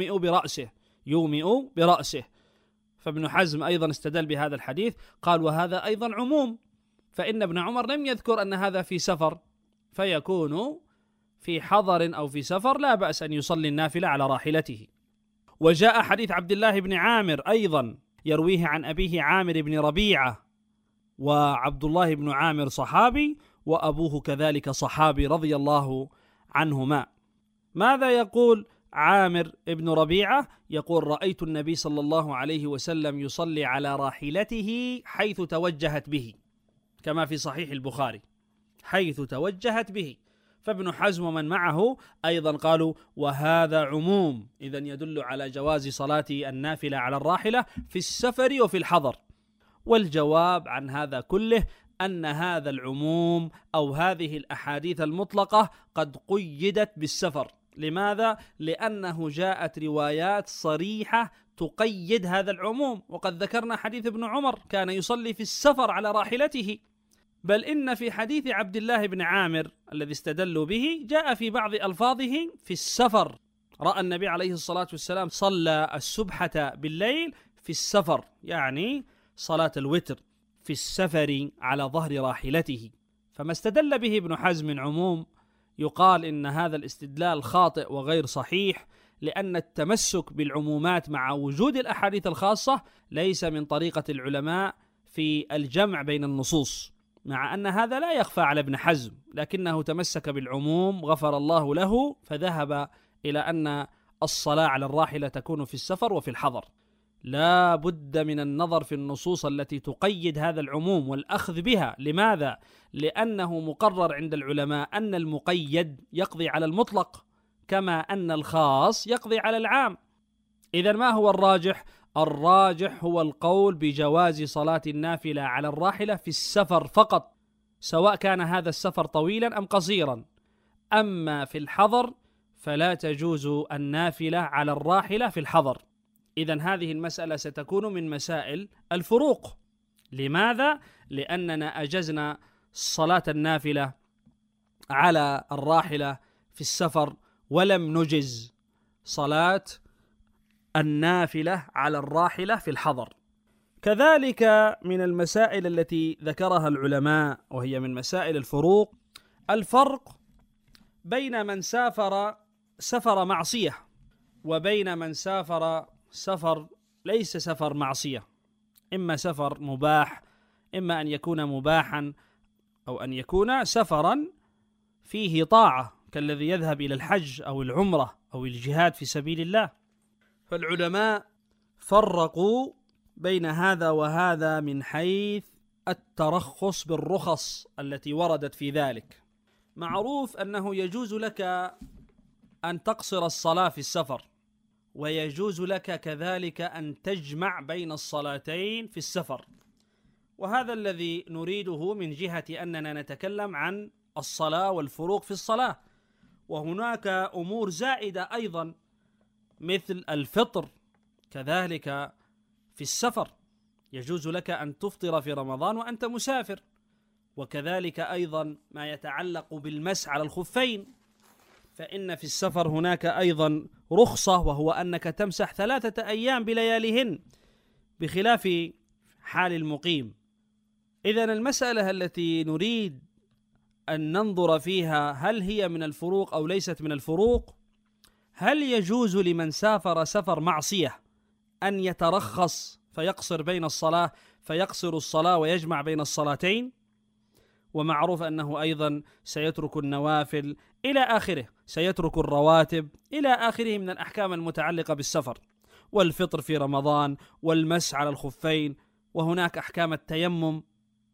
يومئ برأسه. فابن حزم أيضا استدل بهذا الحديث، قال وهذا أيضا عموم، فإن ابن عمر لم يذكر أن هذا في سفر، فيكون في حضر أو في سفر لا بأس أن يصلي النافلة على راحلته. وجاء حديث عبد الله بن عامر أيضا يرويه عن أبيه عامر بن ربيعة، وعبد الله بن عامر صحابي وأبوه كذلك صحابي رضي الله عنهما. ماذا يقول عامر بن ربيعة؟ يقول رأيت النبي صلى الله عليه وسلم يصلي على راحلته حيث توجهت به، كما في صحيح البخاري، حيث توجهت به. فابن حزم ومن معه أيضا قالوا وهذا عموم، إذن يدل على جواز صلاة النافلة على الراحلة في السفر وفي الحضر. والجواب عن هذا كله أن هذا العموم أو هذه الأحاديث المطلقة قد قيدت بالسفر. لماذا؟ لأنه جاءت روايات صريحة تقيد هذا العموم، وقد ذكرنا حديث ابن عمر كان يصلي في السفر على راحلته، بل إن في حديث عبد الله بن عامر الذي استدلوا به جاء في بعض ألفاظه في السفر، رأى النبي عليه الصلاة والسلام صلى السبحة بالليل في السفر، يعني صلاة الوتر في السفر على ظهر راحلته. فما استدل به ابن حزم عموم، يقال إن هذا الاستدلال خاطئ وغير صحيح، لأن التمسك بالعمومات مع وجود الأحاديث الخاصة ليس من طريقة العلماء في الجمع بين النصوص، مع أن هذا لا يخفى على ابن حزم، لكنه تمسك بالعموم غفر الله له، فذهب إلى أن الصلاة على الراحلة تكون في السفر وفي الحضر. لا بد من النظر في النصوص التي تقيد هذا العموم والأخذ بها. لماذا؟ لأنه مقرر عند العلماء أن المقيد يقضي على المطلق، كما أن الخاص يقضي على العام. إذن ما هو الراجح؟ الراجح هو القول بجواز صلاة النافلة على الراحلة في السفر فقط، سواء كان هذا السفر طويلا أم قصيرا. أما في الحضر فلا تجوز النافلة على الراحلة في الحضر. إذن هذه المسألة ستكون من مسائل الفروق. لماذا؟ لأننا أجزنا صلاة النافلة على الراحلة في السفر، ولم نجز صلاة النافلة على الراحلة في الحضر. كذلك من المسائل التي ذكرها العلماء وهي من مسائل الفروق، الفرق بين من سافر سفر معصية وبين من سافر سفر ليس سفر معصية، إما سفر مباح، إما أن يكون مباحا، أو أن يكون سفرا فيه طاعة كالذي يذهب إلى الحج أو العمرة أو الجهاد في سبيل الله. فالعلماء فرقوا بين هذا وهذا من حيث الترخص بالرخص التي وردت في ذلك. معروف أنه يجوز لك أن تقصر الصلاة في السفر، ويجوز لك كذلك أن تجمع بين الصلاتين في السفر، وهذا الذي نريده من جهة أننا نتكلم عن الصلاة والفروق في الصلاة. وهناك أمور زائدة أيضا مثل الفطر كذلك في السفر، يجوز لك أن تفطر في رمضان وأنت مسافر، وكذلك أيضا ما يتعلق بالمسح على الخفين، فإن في السفر هناك أيضا رخصة، وهو أنك تمسح 3 أيام بلياليهن بخلاف حال المقيم. إذن المسألة التي نريد أن ننظر فيها هل هي من الفروق أو ليست من الفروق؟ هل يجوز لمن سافر سفر معصية أن يترخص فيقصر بين الصلاة فيقصر الصلاة ويجمع بين الصلاتين؟ ومعروف أنه أيضا سيترك النوافل إلى آخره، سيترك الرواتب إلى آخره من الأحكام المتعلقة بالسفر، والفطر في رمضان، والمسح على الخفين، وهناك أحكام التيمم.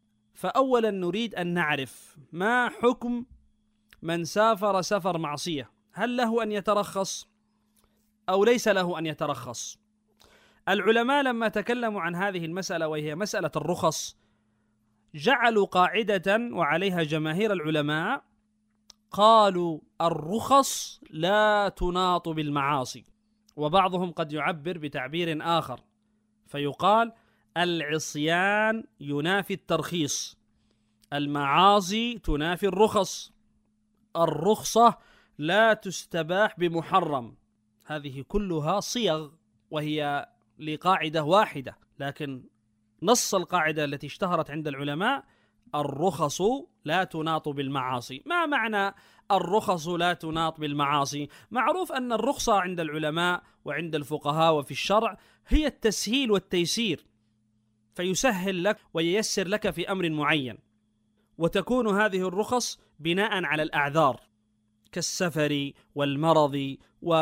فأولا نريد أن نعرف ما حكم من سافر سفر معصية، هل له أن يترخص أو ليس له أن يترخص؟ العلماء لما تكلموا عن هذه المسألة وهي مسألة الرخص جعلوا قاعدة وعليها جماهير العلماء، قالوا الرخص لا تناط بالمعاصي، وبعضهم قد يعبر بتعبير آخر فيقال العصيان ينافي الترخيص، المعاصي تنافي الرخص، الرخصة لا تستباح بمحرم. هذه كلها صيغ وهي لقاعدة واحدة، لكن نص القاعدة التي اشتهرت عند العلماء الرخص لا تناط بالمعاصي. ما معنى الرخص لا تناط بالمعاصي؟ معروف أن الرخصة عند العلماء وعند الفقهاء وفي الشرع هي التسهيل والتيسير، فيسهل لك وييسر لك في أمر معين، وتكون هذه الرخص بناء على الأعذار كالسفر والمرض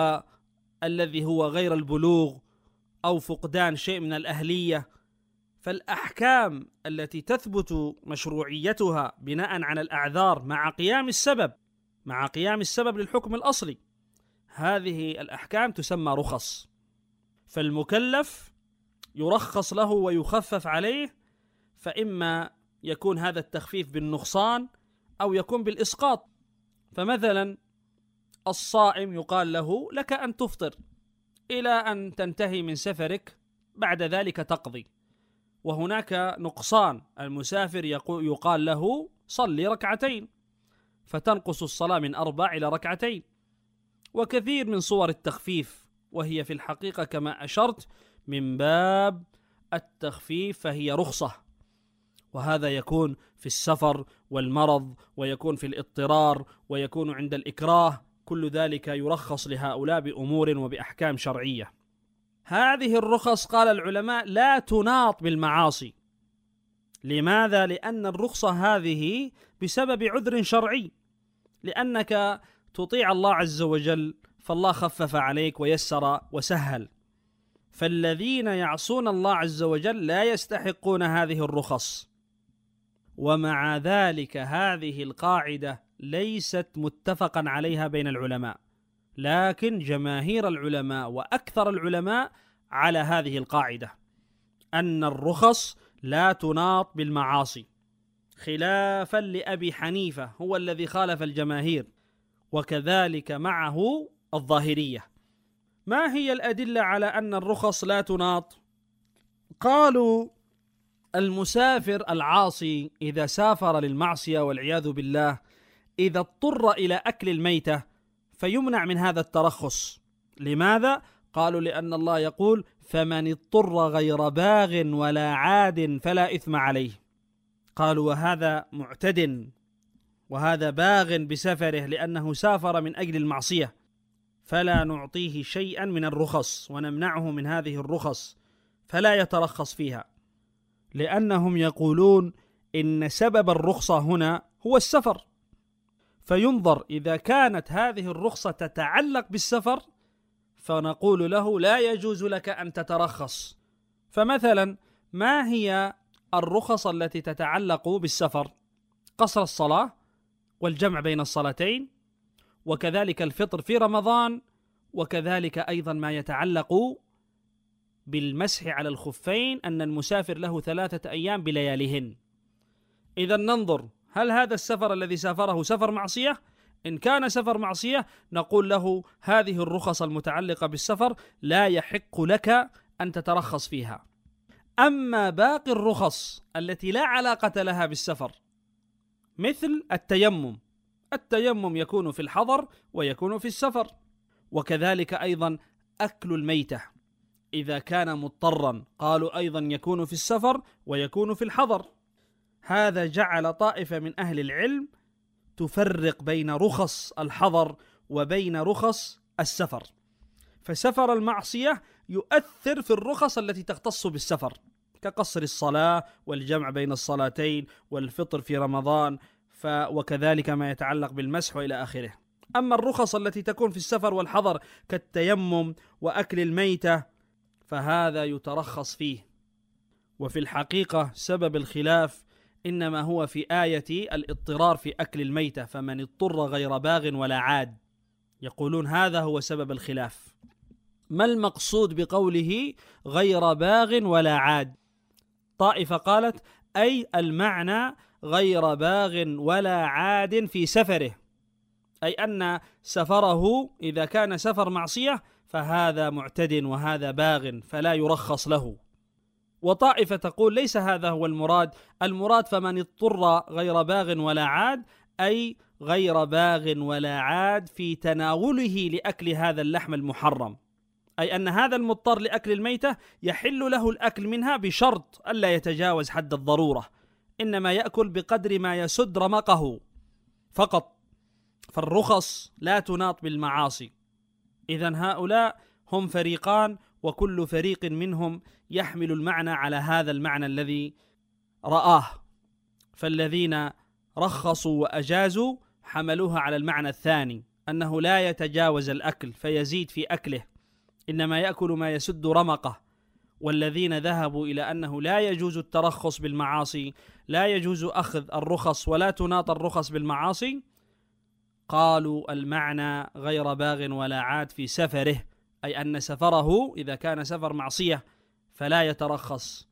والذي هو غير البلوغ أو فقدان شيء من الأهلية. فالأحكام التي تثبت مشروعيتها بناء على الأعذار مع قيام السبب للحكم الأصلي، هذه الأحكام تسمى رخص. فالمكلف يرخص له ويخفف عليه، فإما يكون هذا التخفيف بالنقصان أو يكون بالإسقاط. فمثلا الصائم يقال له لك أن تفطر إلى أن تنتهي من سفرك، بعد ذلك تقضي. وهناك نقصان، المسافر يقال له صلي ركعتين، فتنقص الصلاة من 4 إلى 2. وكثير من صور التخفيف، وهي في الحقيقة كما أشرت من باب التخفيف، فهي رخصة. وهذا يكون في السفر والمرض، ويكون في الاضطرار، ويكون عند الإكراه. كل ذلك يرخص لهؤلاء بأمور وبأحكام شرعية. هذه الرخص قال العلماء لا تناط بالمعاصي. لماذا؟ لأن الرخصة هذه بسبب عذر شرعي، لأنك تطيع الله عز وجل فالله خفف عليك ويسر وسهل. فالذين يعصون الله عز وجل لا يستحقون هذه الرخص. ومع ذلك هذه القاعدة ليست متفقا عليها بين العلماء، لكن جماهير العلماء وأكثر العلماء على هذه القاعدة، أن الرخص لا تناط بالمعاصي، خلافا لأبي حنيفة هو الذي خالف الجماهير، وكذلك معه الظاهرية. ما هي الأدلة على أن الرخص لا تناط؟ قالوا المسافر العاصي إذا سافر للمعصية والعياذ بالله، إذا اضطر إلى أكل الميتة فيمنع من هذا الترخص. لماذا؟ قالوا لأن الله يقول فمن اضطر غير باغ ولا عاد فلا إثم عليه. قالوا وهذا معتد، وهذا باغ بسفره لأنه سافر من أجل المعصية، فلا نعطيه شيئا من الرخص ونمنعه من هذه الرخص، فلا يترخص فيها، لأنهم يقولون إن سبب الرخصة هنا هو السفر. فينظر إذا كانت هذه الرخصة تتعلق بالسفر فنقول له لا يجوز لك أن تترخص. فمثلا ما هي الرخص التي تتعلق بالسفر؟ قصر الصلاة والجمع بين الصلاتين، وكذلك الفطر في رمضان، وكذلك أيضا ما يتعلق بالمسح على الخفين، أن المسافر له 3 أيام بلياليهن. إذا ننظر هل هذا السفر الذي سافره سفر معصية؟ إن كان سفر معصية نقول له هذه الرخص المتعلقة بالسفر لا يحق لك أن تترخص فيها. أما باقي الرخص التي لا علاقة لها بالسفر مثل التيمم يكون في الحضر ويكون في السفر، وكذلك أيضا أكل الميتة إذا كان مضطرا قالوا أيضا يكون في السفر ويكون في الحضر. هذا جعل طائفة من أهل العلم تفرق بين رخص الحضر وبين رخص السفر. فسفر المعصية يؤثر في الرخص التي تختص بالسفر كقصر الصلاة والجمع بين الصلاتين والفطر في رمضان، وكذلك ما يتعلق بالمسح وإلى آخره. أما الرخص التي تكون في السفر والحضر كالتيمم وأكل الميتة فهذا يترخص فيه. وفي الحقيقة سبب الخلاف إنما هو في آية الاضطرار في أكل الميتة، فمن اضطر غير باغ ولا عاد، يقولون هذا هو سبب الخلاف. ما المقصود بقوله غير باغ ولا عاد؟ طائفة قالت أي المعنى غير باغ ولا عاد في سفره، أي أن سفره إذا كان سفر معصية فهذا معتد وهذا باغ فلا يرخص له. وطائفة تقول ليس هذا هو المراد فمن اضطر غير باغ ولا عاد، أي غير باغ ولا عاد في تناوله لأكل هذا اللحم المحرم، أي أن هذا المضطر لأكل الميتة يحل له الأكل منها بشرط ألا يتجاوز حد الضرورة، إنما يأكل بقدر ما يسد رمقه فقط، فالرخص لا تناط بالمعاصي. إذن هؤلاء هم فريقان، وكل فريق منهم يحمل المعنى على هذا المعنى الذي رآه، فالذين رخصوا وأجازوا حملوها على المعنى الثاني، أنه لا يتجاوز الأكل فيزيد في أكله، إنما يأكل ما يسد رمقه. والذين ذهبوا إلى أنه لا يجوز الترخص بالمعاصي، لا يجوز أخذ الرخص ولا تناط الرخص بالمعاصي، قالوا المعنى غير باغ ولا عاد في سفره، أي أن سفره إذا كان سفر معصية فلا يترخص،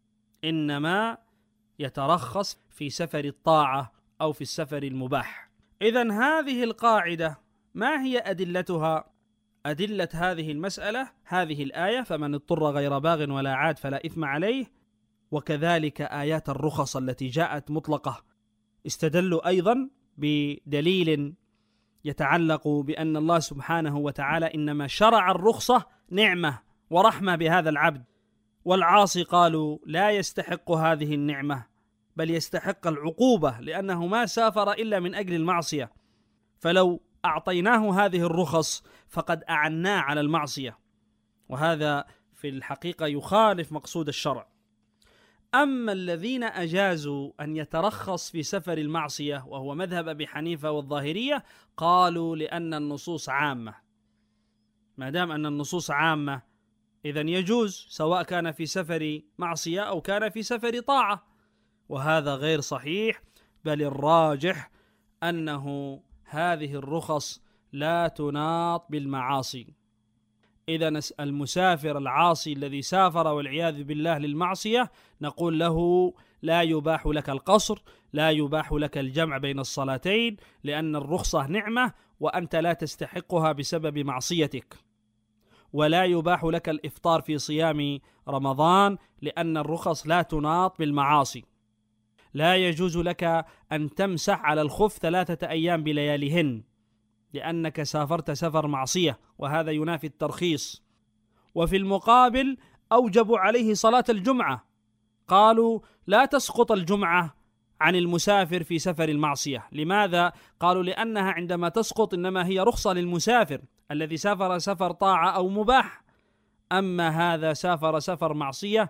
إنما يترخص في سفر الطاعة أو في السفر المباح. إذن هذه القاعدة ما هي أدلتها؟ أدلة هذه المسألة هذه الآية: فمن اضطر غير باغ ولا عاد فلا إثم عليه، وكذلك آيات الرخص التي جاءت مطلقة. استدلوا أيضا بدليل يتعلق بأن الله سبحانه وتعالى إنما شرع الرخصة نعمة ورحمة بهذا العبد، والعاصي قالوا لا يستحق هذه النعمة بل يستحق العقوبة، لأنه ما سافر إلا من أجل المعصية، فلو أعطيناه هذه الرخص فقد أعناه على المعصية، وهذا في الحقيقة يخالف مقصود الشرع. أما الذين أجازوا أن يترخص في سفر المعصية، وهو مذهب أبي حنيفة والظاهرية، قالوا لأن النصوص عامة. ما دام أن النصوص عامة إذن يجوز، سواء كان في سفر معصية أو كان في سفر طاعة، وهذا غير صحيح، بل الراجح أنه هذه الرخص لا تناط بالمعاصي. إذن المسافر العاصي الذي سافر والعياذ بالله للمعصية نقول له لا يباح لك القصر، لا يباح لك الجمع بين الصلاتين، لأن الرخصة نعمة وأنت لا تستحقها بسبب معصيتك، ولا يباح لك الإفطار في صيام رمضان لأن الرخص لا تناط بالمعاصي. لا يجوز لك أن تمسح على الخف 3 أيام بلياليهن لأنك سافرت سفر معصية، وهذا ينافي الترخيص. وفي المقابل أوجبوا عليه صلاة الجمعة، قالوا لا تسقط الجمعة عن المسافر في سفر المعصية. لماذا؟ قالوا لأنها عندما تسقط إنما هي رخصة للمسافر الذي سافر سفر طاعة أو مباح، أما هذا سافر سفر معصية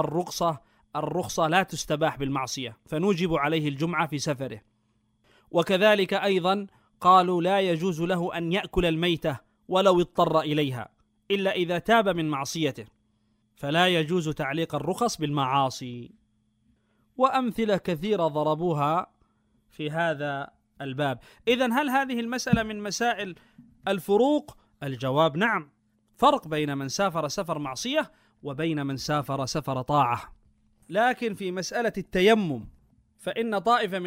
فالرخصة لا تستباح بالمعصية، فنوجب عليه الجمعة في سفره. وكذلك أيضا قالوا لا يجوز له أن يأكل الميتة ولو اضطر إليها إلا إذا تاب من معصيته، فلا يجوز تعليق الرخص بالمعاصي. وأمثلة كثيرة ضربوها في هذا الباب. إذن هل هذه المسألة من مسائل الفروق؟ الجواب نعم، فرق بين من سافر سفر معصية وبين من سافر سفر طاعة. لكن في مسألة التيمم فإن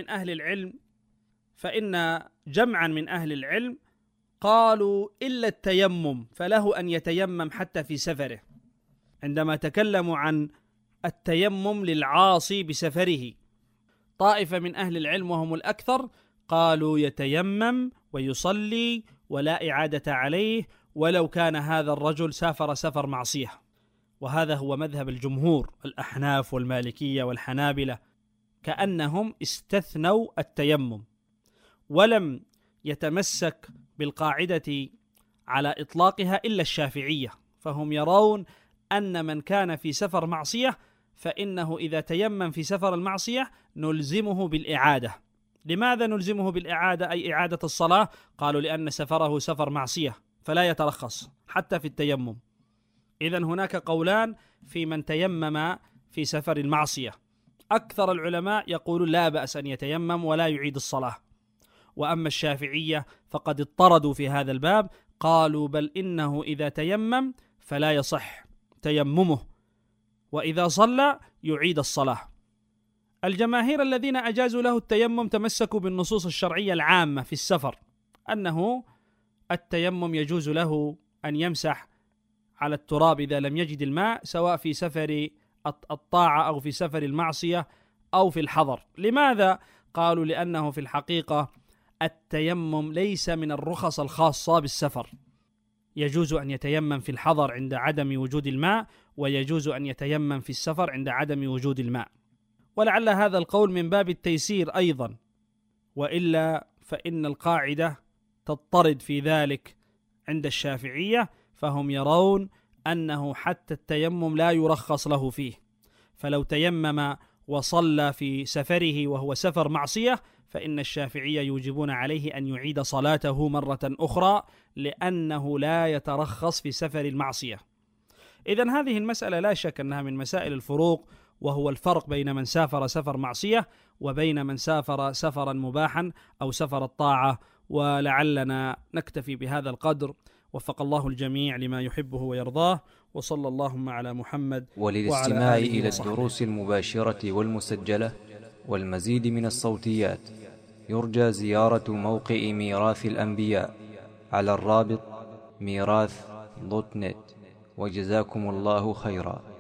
جمعا من أهل العلم قالوا إلا التيمم فله أن يتيمم حتى في سفره، عندما تكلموا عن التيمم للعاصي بسفره. طائفة من أهل العلم وهم الأكثر قالوا يتيمم ويصلي ولا إعادة عليه ولو كان هذا الرجل سافر سفر معصية، وهذا هو مذهب الجمهور الأحناف والمالكية والحنابلة، كأنهم استثنوا التيمم ولم يتمسك بالقاعدة على إطلاقها إلا الشافعية، فهم يرون أن من كان في سفر معصية فإنه إذا تيمم في سفر المعصية نلزمه بالإعادة. لماذا نلزمه بالإعادة أي إعادة الصلاة؟ قالوا لأن سفره سفر معصية فلا يترخص حتى في التيمم. إذن هناك قولان في من تيمم في سفر المعصية، أكثر العلماء يقولون لا بأس أن يتيمم ولا يعيد الصلاة، وأما الشافعية فقد اضطردوا في هذا الباب، قالوا بل إنه إذا تيمم فلا يصح تيممه، وإذا صلى يعيد الصلاة. الجماهير الذين أجازوا له التيمم تمسكوا بالنصوص الشرعية العامة في السفر، أنه التيمم يجوز له أن يمسح على التراب إذا لم يجد الماء، سواء في سفر الطاعة أو في سفر المعصية أو في الحضر. لماذا؟ قالوا لأنه في الحقيقة التيمم ليس من الرخص الخاصة بالسفر، يجوز أن يتيمم في الحضر عند عدم وجود الماء، ويجوز أن يتيمم في السفر عند عدم وجود الماء. ولعل هذا القول من باب التيسير أيضا، وإلا فإن القاعدة تضطرد في ذلك عند الشافعية، فهم يرون أنه حتى التيمم لا يرخص له فيه، فلو تيمم وصلى في سفره وهو سفر معصية فإن الشافعية يوجبون عليه أن يعيد صلاته مرة أخرى، لأنه لا يترخص في سفر المعصية. إذن هذه المسألة لا شك أنها من مسائل الفروق، وهو الفرق بين من سافر سفر معصية وبين من سافر سفرا مباحا أو سفر الطاعة. ولعلنا نكتفي بهذا القدر، وفق الله الجميع لما يحبه ويرضاه، وصلى اللهم على محمد. وللاستماع إلى الدروس المباشرة والمسجلة والمزيد من الصوتيات يرجى زيارة موقع ميراث الأنبياء على الرابط ميراث.net. وجزاكم الله خيرا.